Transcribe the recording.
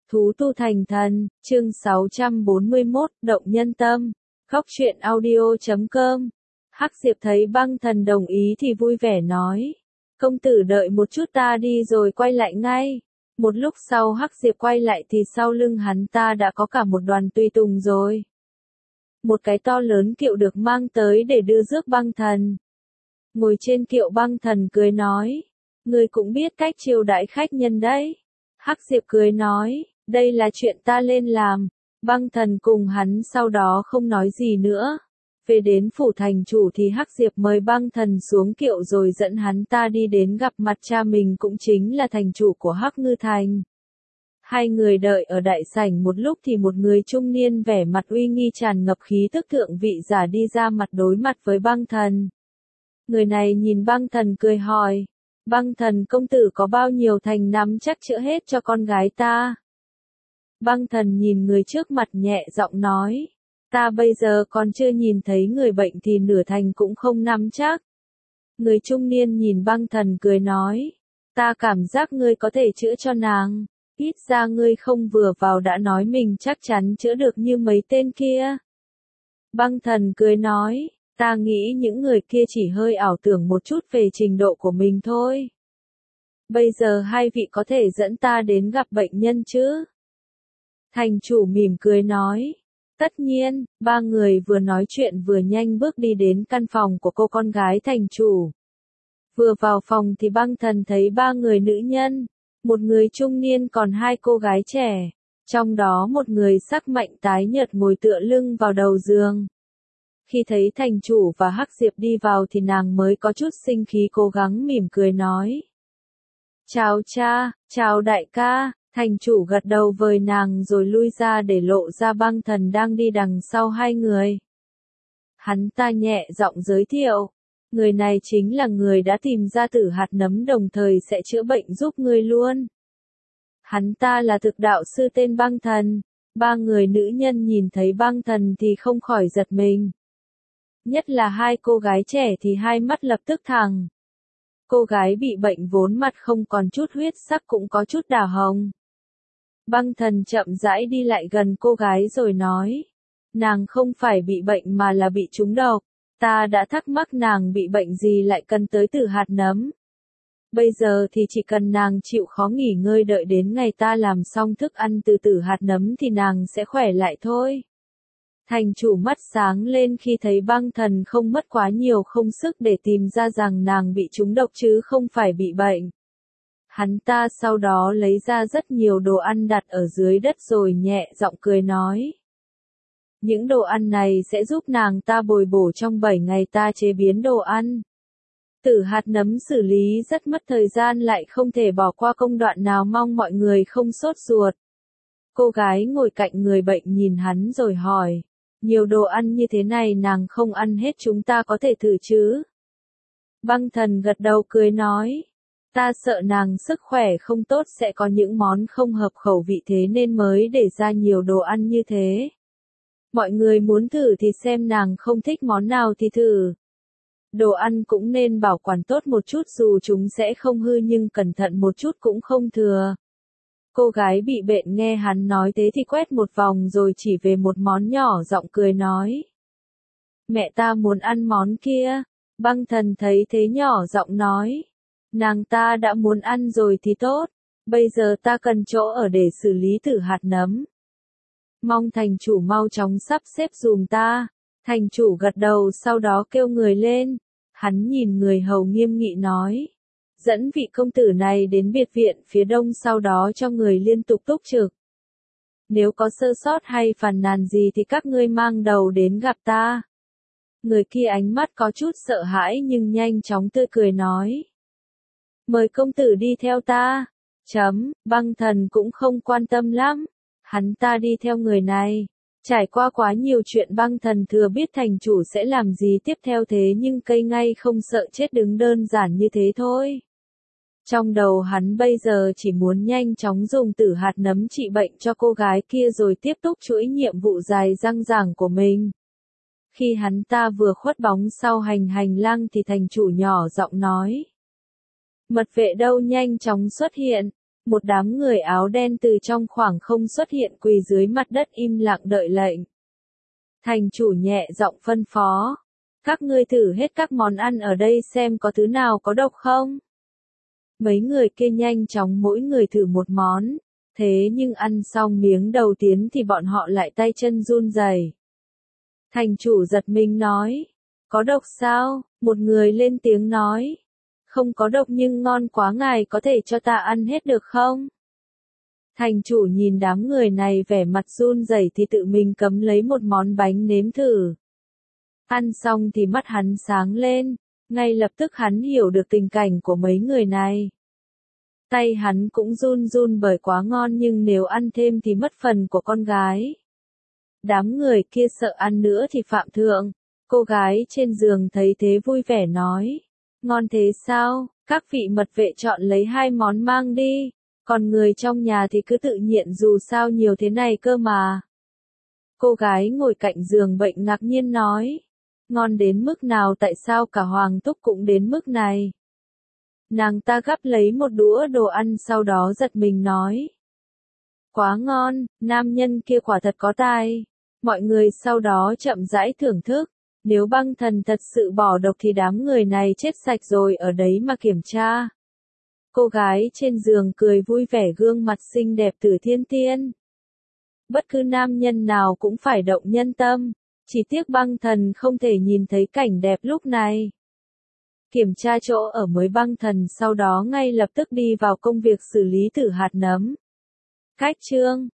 Thú tu thành thần, chương 641, động nhân tâm. Khóc truyện audio.com. Hắc Diệp thấy băng thần đồng ý thì vui vẻ nói. Công tử đợi một chút, ta đi rồi quay lại ngay. Một lúc sau Hắc Diệp quay lại thì sau lưng hắn ta đã có cả một đoàn tùy tùng rồi. Một cái to lớn kiệu được mang tới để đưa rước băng thần. Ngồi trên kiệu băng thần cười nói. Ngươi cũng biết cách chiêu đãi khách nhân đấy. Hắc Diệp cười nói, đây là chuyện ta lên làm. Băng thần cùng hắn sau đó không nói gì nữa. Về đến phủ thành chủ thì Hắc Diệp mời băng thần xuống kiệu rồi dẫn hắn ta đi đến gặp mặt cha mình, cũng chính là thành chủ của Hắc Ngư Thành. Hai người đợi ở đại sảnh một lúc thì một người trung niên vẻ mặt uy nghi tràn ngập khí tức thượng vị giả đi ra mặt đối mặt với băng thần. Người này nhìn băng thần cười hỏi. Băng thần công tử có bao nhiêu thành nắm chắc chữa hết cho con gái ta? Băng thần nhìn người trước mặt nhẹ giọng nói. Ta bây giờ còn chưa nhìn thấy người bệnh thì nửa thành cũng không nắm chắc. Người trung niên nhìn băng thần cười nói. Ta cảm giác ngươi có thể chữa cho nàng. Ít ra ngươi không vừa vào đã nói mình chắc chắn chữa được như mấy tên kia. Băng thần cười nói. Ta nghĩ những người kia chỉ hơi ảo tưởng một chút về trình độ của mình thôi. Bây giờ hai vị có thể dẫn ta đến gặp bệnh nhân chứ? Thành chủ mỉm cười nói. Tất nhiên, ba người vừa nói chuyện vừa nhanh bước đi đến căn phòng của cô con gái thành chủ. Vừa vào phòng thì băng thần thấy ba người nữ nhân, một người trung niên còn hai cô gái trẻ, trong đó một người sắc mạnh tái nhợt ngồi tựa lưng vào đầu giường. Khi thấy thành chủ và Hắc Diệp đi vào thì nàng mới có chút sinh khí, cố gắng mỉm cười nói. Chào cha, chào đại ca. Thành chủ gật đầu với nàng rồi lui ra để lộ ra băng thần đang đi đằng sau hai người. Hắn ta nhẹ giọng giới thiệu. Người này chính là người đã tìm ra tử hạt nấm đồng thời sẽ chữa bệnh giúp ngươi luôn. Hắn ta là thực đạo sư tên băng thần. Ba người nữ nhân nhìn thấy băng thần thì không khỏi giật mình. Nhất là hai cô gái trẻ thì hai mắt lập tức thẳng. Cô gái bị bệnh vốn mặt không còn chút huyết sắc cũng có chút đỏ hồng. Băng thần chậm rãi đi lại gần cô gái rồi nói. Nàng không phải bị bệnh mà là bị trúng độc. Ta đã thắc mắc nàng bị bệnh gì lại cần tới tử hạt nấm. Bây giờ thì chỉ cần nàng chịu khó nghỉ ngơi đợi đến ngày ta làm xong thức ăn từ tử hạt nấm thì nàng sẽ khỏe lại thôi. Thành chủ mắt sáng lên khi thấy băng thần không mất quá nhiều công sức để tìm ra rằng nàng bị trúng độc chứ không phải bị bệnh. Hắn ta sau đó lấy ra rất nhiều đồ ăn đặt ở dưới đất rồi nhẹ giọng cười nói. Những đồ ăn này sẽ giúp nàng ta bồi bổ trong 7 ngày ta chế biến đồ ăn. Tử hạt nấm xử lý rất mất thời gian, lại không thể bỏ qua công đoạn nào, mong mọi người không sốt ruột. Cô gái ngồi cạnh người bệnh nhìn hắn rồi hỏi. Nhiều đồ ăn như thế này nàng không ăn hết, chúng ta có thể thử chứ? Băng thần gật đầu cười nói. Ta sợ nàng sức khỏe không tốt sẽ có những món không hợp khẩu vị, thế nên mới để ra nhiều đồ ăn như thế. Mọi người muốn thử thì xem nàng không thích món nào thì thử. Đồ ăn cũng nên bảo quản tốt một chút, dù chúng sẽ không hư nhưng cẩn thận một chút cũng không thừa. Cô gái bị bệnh nghe hắn nói thế thì quét một vòng rồi chỉ về một món nhỏ giọng cười nói. Mẹ ta muốn ăn món kia. Băng thần thấy thế nhỏ giọng nói. Nàng ta đã muốn ăn rồi thì tốt. Bây giờ ta cần chỗ ở để xử lý tử hạt nấm. Mong thành chủ mau chóng sắp xếp giùm ta. Thành chủ gật đầu sau đó kêu người lên. Hắn nhìn người hầu nghiêm nghị nói. Dẫn vị công tử này đến biệt viện phía đông, sau đó cho người liên tục túc trực. Nếu có sơ sót hay phàn nàn gì thì các ngươi mang đầu đến gặp ta. Người kia ánh mắt có chút sợ hãi nhưng nhanh chóng tươi cười nói. Mời công tử đi theo ta. Băng thần cũng không quan tâm lắm. Hắn ta đi theo người này. Trải qua quá nhiều chuyện băng thần thừa biết thành chủ sẽ làm gì tiếp theo, thế nhưng cây ngay không sợ chết đứng đơn giản như thế thôi. Trong đầu hắn bây giờ chỉ muốn nhanh chóng dùng tử hạt nấm trị bệnh cho cô gái kia rồi tiếp tục chuỗi nhiệm vụ dài dằng dẳng của mình. Khi hắn ta vừa khuất bóng sau hành lang thì thành chủ nhỏ giọng nói. Mật vệ đâu nhanh chóng xuất hiện. Một đám người áo đen từ trong khoảng không xuất hiện quỳ dưới mặt đất im lặng đợi lệnh. Thành chủ nhẹ giọng phân phó. Các ngươi thử hết các món ăn ở đây xem có thứ nào có độc không? Mấy người kia nhanh chóng mỗi người thử một món. Thế nhưng ăn xong miếng đầu tiên thì bọn họ lại tay chân run rẩy. Thành chủ giật mình nói. Có độc sao? Một người lên tiếng nói. Không có độc nhưng ngon quá, ngài có thể cho ta ăn hết được không? Thành chủ nhìn đám người này vẻ mặt run rẩy thì tự mình cấm lấy một món bánh nếm thử. Ăn xong thì mắt hắn sáng lên, ngay lập tức hắn hiểu được tình cảnh của mấy người này. Tay hắn cũng run run bởi quá ngon nhưng nếu ăn thêm thì mất phần của con gái. Đám người kia sợ ăn nữa thì phạm thượng. Cô gái trên giường thấy thế vui vẻ nói. Ngon thế sao, các vị mật vệ chọn lấy 2 món mang đi, còn người trong nhà thì cứ tự nhiên dù sao nhiều thế này cơ mà. Cô gái ngồi cạnh giường bệnh ngạc nhiên nói. Ngon đến mức nào, tại sao cả Hoàng Túc cũng đến mức này? Nàng ta gắp lấy một đũa đồ ăn sau đó giật mình nói. Quá ngon, nam nhân kia quả thật có tài. Mọi người sau đó chậm rãi thưởng thức. Nếu băng thần thật sự bỏ độc thì đám người này chết sạch rồi ở đấy mà kiểm tra. Cô gái trên giường cười vui vẻ, gương mặt xinh đẹp từ thiên tiên. Bất cứ nam nhân nào cũng phải động nhân tâm. Chỉ tiếc băng thần không thể nhìn thấy cảnh đẹp lúc này. Kiểm tra chỗ ở mới băng thần sau đó ngay lập tức đi vào công việc xử lý thử hạt nấm. Cách chương